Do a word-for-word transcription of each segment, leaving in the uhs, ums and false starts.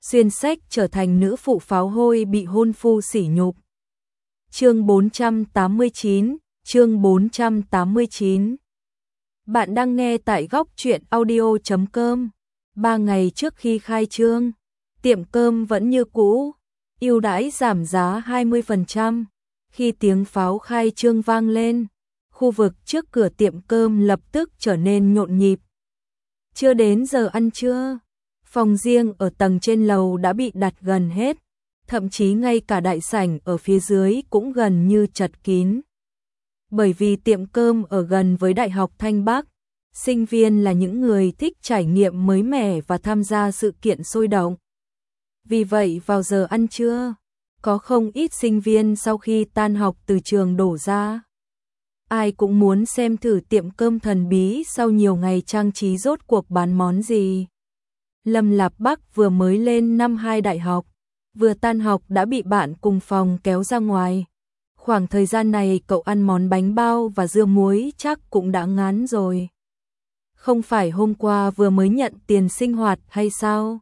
xuyên sách trở thành nữ phụ pháo hôi bị hôn phu sỉ nhục. Chương bốn trăm tám mươi chín, chương bốn trăm tám mươi chín. Bạn đang nghe tại góc truyện audio chấm com. Ba ngày trước khi khai trương, tiệm cơm vẫn như cũ, ưu đãi giảm giá hai mươi phần trăm. Khi tiếng pháo khai trương vang lên, khu vực trước cửa tiệm cơm lập tức trở nên nhộn nhịp. Chưa đến giờ ăn trưa, phòng riêng ở tầng trên lầu đã bị đặt gần hết, thậm chí ngay cả đại sảnh ở phía dưới cũng gần như chật kín. Bởi vì tiệm cơm ở gần với Đại học Thanh Bắc, sinh viên là những người thích trải nghiệm mới mẻ và tham gia sự kiện sôi động. Vì vậy vào giờ ăn trưa, có không ít sinh viên sau khi tan học từ trường đổ ra. Ai cũng muốn xem thử tiệm cơm thần bí sau nhiều ngày trang trí rốt cuộc bán món gì. Lâm Lạp Bắc vừa mới lên năm hai đại học, vừa tan học đã bị bạn cùng phòng kéo ra ngoài. Khoảng thời gian này cậu ăn món bánh bao và dưa muối chắc cũng đã ngán rồi. Không phải hôm qua vừa mới nhận tiền sinh hoạt hay sao?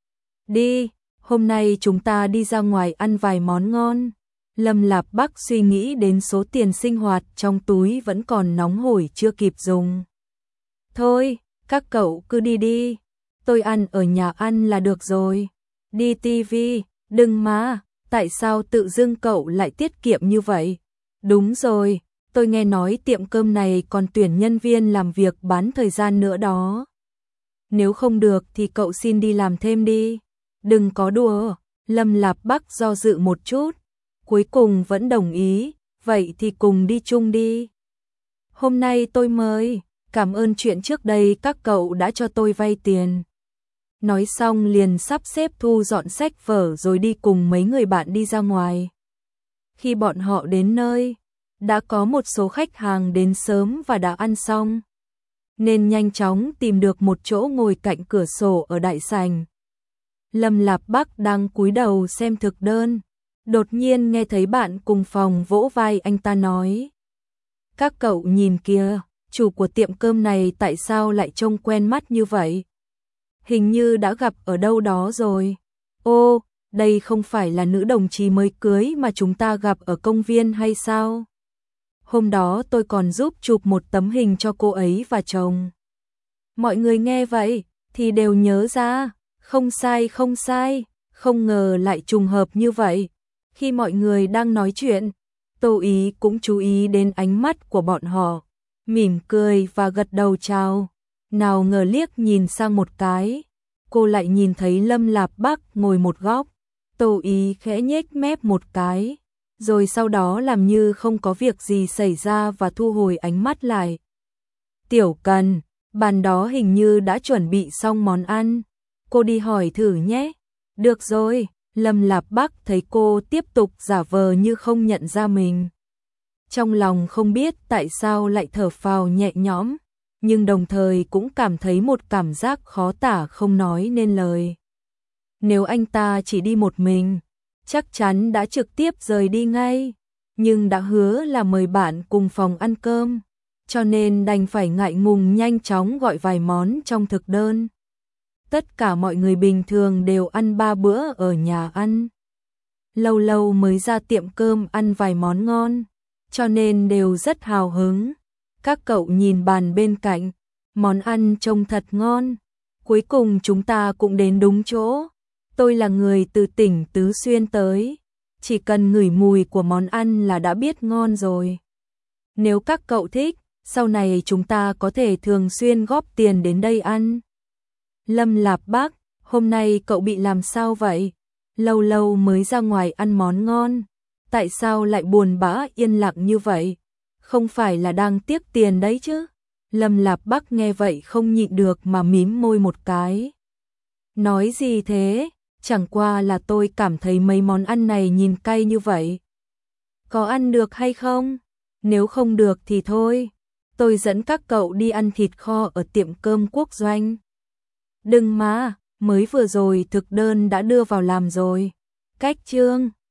Đi, hôm nay chúng ta đi ra ngoài ăn vài món ngon. Lâm Lạp Bắc suy nghĩ đến số tiền sinh hoạt trong túi vẫn còn nóng hổi chưa kịp dùng. Thôi, các cậu cứ đi đi, tôi ăn ở nhà ăn là được rồi. Đi tivi, đừng mà, tại sao tự dưng cậu lại tiết kiệm như vậy? Đúng rồi, tôi nghe nói tiệm cơm này còn tuyển nhân viên làm việc bán thời gian nữa đó. Nếu không được thì cậu xin đi làm thêm đi. Đừng có đùa. Lâm Lạp Bắc do dự một chút, cuối cùng vẫn đồng ý, vậy thì cùng đi chung đi. Hôm nay tôi mời, cảm ơn chuyện trước đây các cậu đã cho tôi vay tiền. Nói xong liền sắp xếp thu dọn sách vở rồi đi cùng mấy người bạn đi ra ngoài. Khi bọn họ đến nơi, đã có một số khách hàng đến sớm và đã ăn xong, nên nhanh chóng tìm được một chỗ ngồi cạnh cửa sổ ở đại sảnh. Lâm Lạp Bắc đang cúi đầu xem thực đơn, đột nhiên nghe thấy bạn cùng phòng vỗ vai anh ta nói: các cậu nhìn kìa, chủ của tiệm cơm này tại sao lại trông quen mắt như vậy? Hình như đã gặp ở đâu đó rồi. Ô, đây không phải là nữ đồng chí mới cưới mà chúng ta gặp ở công viên hay sao? Hôm đó tôi còn giúp chụp một tấm hình cho cô ấy và chồng. Mọi người nghe vậy thì đều nhớ ra, không sai không sai, không ngờ lại trùng hợp như vậy. Khi mọi người đang nói chuyện, Tô Ý cũng chú ý đến ánh mắt của bọn họ, mỉm cười và gật đầu chào. Nào ngờ liếc nhìn sang một cái, cô lại nhìn thấy Lâm Lạp Bắc ngồi một góc. Tô Ý khẽ nhếch mép một cái, rồi sau đó làm như không có việc gì xảy ra và thu hồi ánh mắt lại. Tiểu Cần, bàn đó hình như đã chuẩn bị xong món ăn, cô đi hỏi thử nhé. Được rồi. Lâm Lạp Bắc thấy cô tiếp tục giả vờ như không nhận ra mình. Trong lòng không biết tại sao lại thở phào nhẹ nhõm, nhưng đồng thời cũng cảm thấy một cảm giác khó tả không nói nên lời. Nếu anh ta chỉ đi một mình, chắc chắn đã trực tiếp rời đi ngay, nhưng đã hứa là mời bạn cùng phòng ăn cơm, cho nên đành phải ngại ngùng nhanh chóng gọi vài món trong thực đơn. Tất cả mọi người bình thường đều ăn ba bữa ở nhà ăn. Lâu lâu mới ra tiệm cơm ăn vài món ngon, cho nên đều rất hào hứng. Các cậu nhìn bàn bên cạnh, món ăn trông thật ngon. Cuối cùng chúng ta cũng đến đúng chỗ. Tôi là người từ tỉnh Tứ Xuyên tới, chỉ cần ngửi mùi của món ăn là đã biết ngon rồi. Nếu các cậu thích, sau này chúng ta có thể thường xuyên góp tiền đến đây ăn. Lâm Lạp Bắc, hôm nay cậu bị làm sao vậy? Lâu lâu mới ra ngoài ăn món ngon, tại sao lại buồn bã yên lặng như vậy? Không phải là đang tiếc tiền đấy chứ? Lâm Lạp Bắc nghe vậy không nhịn được mà mím môi một cái. Nói gì thế? Chẳng qua là tôi cảm thấy mấy món ăn này nhìn cay như vậy. Có ăn được hay không? Nếu không được thì thôi, tôi dẫn các cậu đi ăn thịt kho ở tiệm cơm Quốc Doanh. Đừng mà, mới vừa rồi thực đơn đã đưa vào làm rồi. Cách chương